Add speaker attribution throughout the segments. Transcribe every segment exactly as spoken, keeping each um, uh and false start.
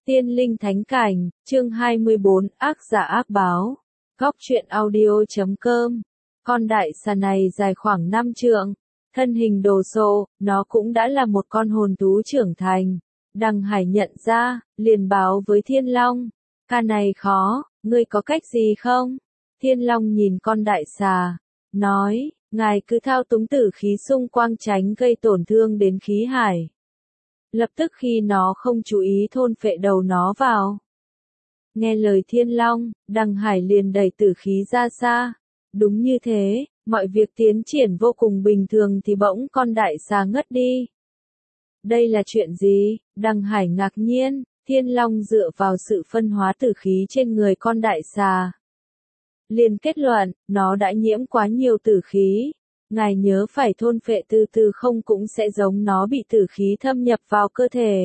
Speaker 1: Tiên linh thánh cảnh, chương hai mươi bốn, ác giả ác báo. Góc truyện audio chấm com. Con đại xà này dài khoảng năm trượng, thân hình đồ sộ, nó cũng đã là một con hồn thú trưởng thành. Đằng Hải nhận ra, liền báo với Thiên Long, ca này khó, ngươi có cách gì không? Thiên Long nhìn con đại xà, nói, ngài cứ thao túng tử khí xung quanh tránh gây tổn thương đến khí hải. Lập tức khi nó không chú ý thôn phệ đầu nó vào. Nghe lời Thiên Long, Đằng Hải liền đẩy tử khí ra xa. Đúng như thế, mọi việc tiến triển vô cùng bình thường thì bỗng con đại xà ngất đi. Đây là chuyện gì? Đằng Hải ngạc nhiên, Thiên Long dựa vào sự phân hóa tử khí trên người con đại xà. Liền kết luận, nó đã nhiễm quá nhiều tử khí. Ngài nhớ phải thôn phệ từ từ không cũng sẽ giống nó bị tử khí thâm nhập vào cơ thể.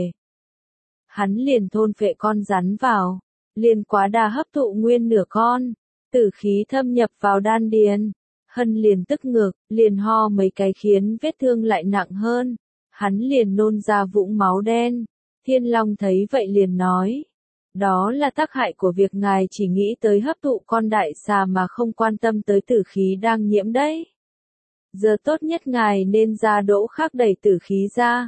Speaker 1: Hắn liền thôn phệ con rắn vào, liền quá đà hấp thụ nguyên nửa con, tử khí thâm nhập vào đan điền. Hân liền tức ngực, liền ho mấy cái khiến vết thương lại nặng hơn, hắn liền nôn ra vũng máu đen. Thiên Long thấy vậy liền nói, đó là tác hại của việc ngài chỉ nghĩ tới hấp thụ con đại xà mà không quan tâm tới tử khí đang nhiễm đấy. Giờ tốt nhất ngài nên ra đỗ khác đẩy tử khí ra.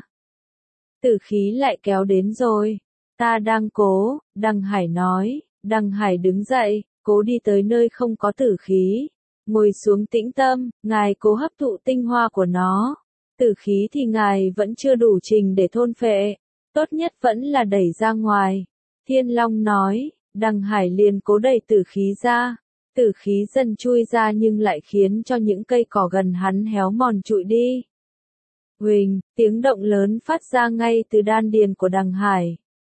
Speaker 1: Tử khí lại kéo đến rồi. Ta đang cố, Đằng Hải nói. Đằng Hải đứng dậy, cố đi tới nơi không có tử khí. Ngồi xuống tĩnh tâm, ngài cố hấp thụ tinh hoa của nó. Tử khí thì ngài vẫn chưa đủ trình để thôn phệ. Tốt nhất vẫn là đẩy ra ngoài. Thiên Long nói, Đằng Hải liền cố đẩy tử khí ra. Tử khí dần chui ra nhưng lại khiến cho những cây cỏ gần hắn héo mòn trụi đi. Huỳnh, tiếng động lớn phát ra ngay từ đan điền của Đằng Hải.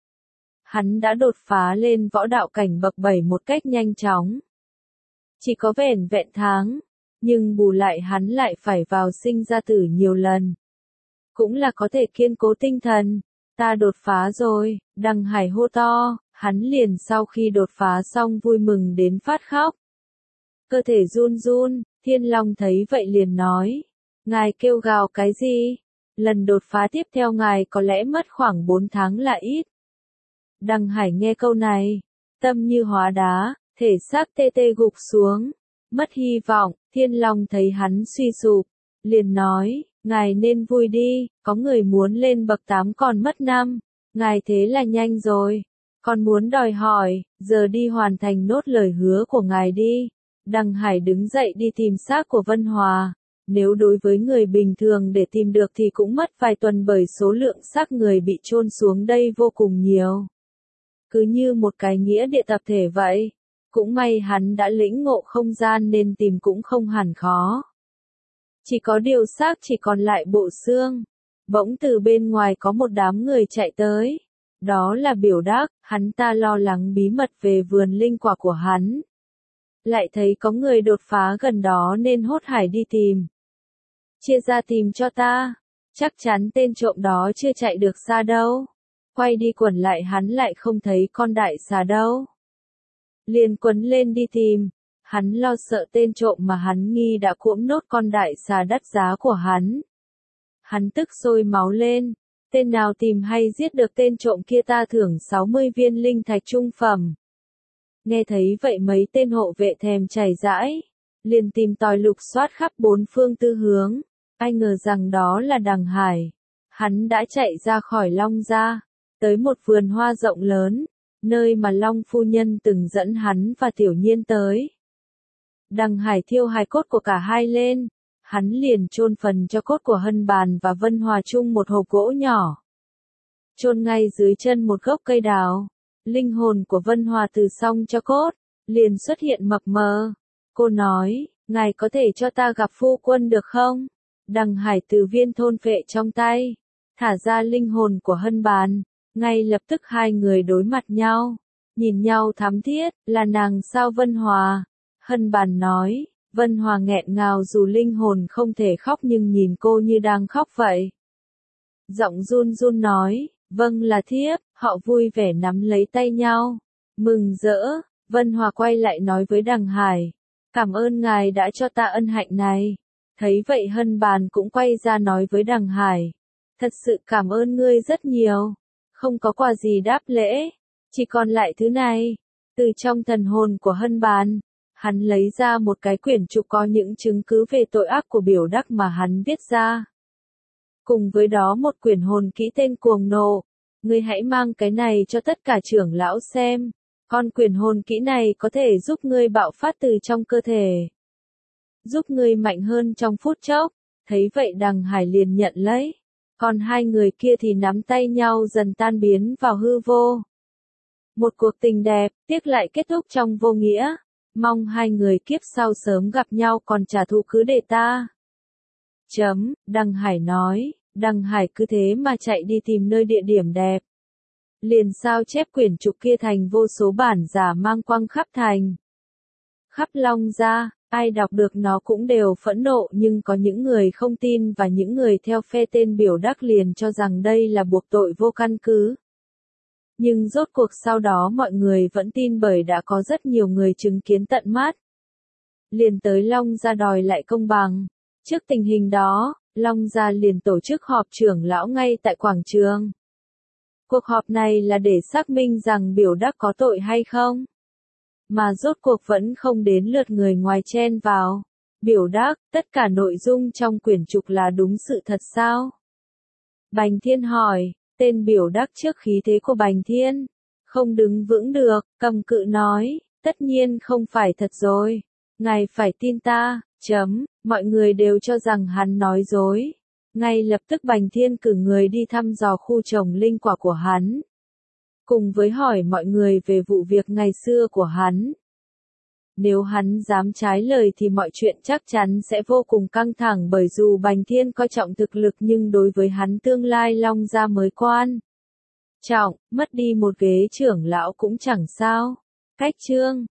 Speaker 1: Hắn đã đột phá lên võ đạo cảnh bậc bảy một cách nhanh chóng. Chỉ có vẻn vẹn tháng, nhưng bù lại hắn lại phải vào sinh ra tử nhiều lần. Cũng là có thể kiên cố tinh thần. Ta đột phá rồi, Đằng Hải hô to, hắn liền sau khi đột phá xong vui mừng đến phát khóc. Cơ thể run run, Thiên Long thấy vậy liền nói, ngài kêu gào cái gì? Lần đột phá tiếp theo ngài có lẽ mất khoảng bốn tháng là ít. Đằng Hải nghe câu này, tâm như hóa đá, thể xác tê tê gục xuống, mất hy vọng. Thiên Long thấy hắn suy sụp, liền nói, ngài nên vui đi, có người muốn lên bậc tám còn mất năm, ngài thế là nhanh rồi, còn muốn đòi hỏi, giờ đi hoàn thành nốt lời hứa của ngài đi. Đằng Hải đứng dậy đi tìm xác của Vân Hòa. Nếu đối với người bình thường để tìm được thì cũng mất vài tuần bởi số lượng xác người bị chôn xuống đây vô cùng nhiều. Cứ như một cái nghĩa địa tập thể vậy. Cũng may hắn đã lĩnh ngộ không gian nên tìm cũng không hẳn khó. Chỉ có điều xác chỉ còn lại bộ xương. Bỗng từ bên ngoài có một đám người chạy tới. Đó là Biểu Đắc, hắn ta lo lắng bí mật về vườn linh quả của hắn. Lại thấy có người đột phá gần đó nên hốt hải đi tìm. Chia ra tìm cho ta, chắc chắn tên trộm đó chưa chạy được xa đâu. Quay đi quẩn lại hắn lại không thấy con đại xà đâu. Liền quấn lên đi tìm, hắn lo sợ tên trộm mà hắn nghi đã cuỗm nốt con đại xà đắt giá của hắn. Hắn tức sôi máu lên, tên nào tìm hay giết được tên trộm kia ta thưởng sáu mươi viên linh thạch trung phẩm. Nghe thấy vậy mấy tên hộ vệ thèm chảy rãi, liền tìm tòi lục soát khắp bốn phương tư hướng, ai ngờ rằng đó là Đằng Hải. Hắn đã chạy ra khỏi Long gia, tới một vườn hoa rộng lớn, nơi mà Long phu nhân từng dẫn hắn và Tiểu Nhiên tới. Đằng Hải thiêu hài cốt của cả hai lên, hắn liền chôn phần cho cốt của Hân Bàn và Vân Hòa chung một hộp gỗ nhỏ. Chôn ngay dưới chân một gốc cây đào. Linh hồn của Vân Hòa từ xong cho cốt, liền xuất hiện mập mờ. Cô nói, ngài có thể cho ta gặp phu quân được không? Đằng Hải từ viên thôn phệ trong tay, thả ra linh hồn của Hân Bàn. Ngay lập tức hai người đối mặt nhau, nhìn nhau thắm thiết, là nàng sao Vân Hòa? Hân Bàn nói, Vân Hòa nghẹn ngào dù linh hồn không thể khóc nhưng nhìn cô như đang khóc vậy. Giọng run run nói, vâng là thiếp. Họ vui vẻ nắm lấy tay nhau, mừng rỡ. Vân Hòa quay lại nói với Đằng Hải, cảm ơn ngài đã cho ta ân hạnh này. Thấy vậy Hân Bàn cũng quay ra nói với Đằng Hải, thật sự cảm ơn ngươi rất nhiều, không có quà gì đáp lễ, Chỉ còn lại thứ này. Từ trong thần hồn của Hân Bàn, hắn lấy ra một cái quyển trục có những chứng cứ về tội ác của Biểu Đắc mà hắn viết ra. Cùng với đó một quyển hồn kỹ tên Cuồng Nộ. Ngươi hãy mang cái này cho tất cả trưởng lão xem. Con quyển hồn kỹ này có thể giúp ngươi bạo phát từ trong cơ thể. Giúp ngươi mạnh hơn trong phút chốc. Thấy vậy Đằng Hải liền nhận lấy. Còn hai người kia thì nắm tay nhau dần tan biến vào hư vô. Một cuộc tình đẹp, tiếc lại kết thúc trong vô nghĩa. Mong hai người kiếp sau sớm gặp nhau còn trả thù cứ để ta. Chấm, Đằng Hải nói, Đằng Hải cứ thế mà chạy đi tìm nơi địa điểm đẹp. Liền sao chép quyển trục kia thành vô số bản giả mang quăng khắp thành. Khắp Long Gia, ai đọc được nó cũng đều phẫn nộ nhưng có những người không tin và những người theo phe tên Biểu Đắc liền cho rằng đây là buộc tội vô căn cứ. Nhưng rốt cuộc sau đó mọi người vẫn tin bởi đã có rất nhiều người chứng kiến tận mắt. Liền tới Long Gia đòi lại công bằng. Trước tình hình đó, Long Gia liền tổ chức họp trưởng lão ngay tại quảng trường. Cuộc họp này là để xác minh rằng Biểu Đắc có tội hay không. Mà rốt cuộc vẫn không đến lượt người ngoài chen vào. Biểu Đắc, tất cả nội dung trong quyển trục là đúng sự thật sao? Bành Thiên hỏi, tên Biểu Đắc trước khí thế của Bành Thiên. Không đứng vững được, cầm cự nói, tất nhiên không phải thật rồi. Ngài phải tin ta, chấm, mọi người đều cho rằng hắn nói dối. Ngay lập tức Bành Thiên cử người đi thăm dò khu trồng linh quả của hắn. Cùng với hỏi mọi người về vụ việc ngày xưa của hắn. Nếu hắn dám trái lời thì mọi chuyện chắc chắn sẽ vô cùng căng thẳng bởi dù Bành Thiên coi trọng thực lực nhưng đối với hắn tương lai Long Gia mới quan trọng, mất đi một ghế trưởng lão cũng chẳng sao. Cách chương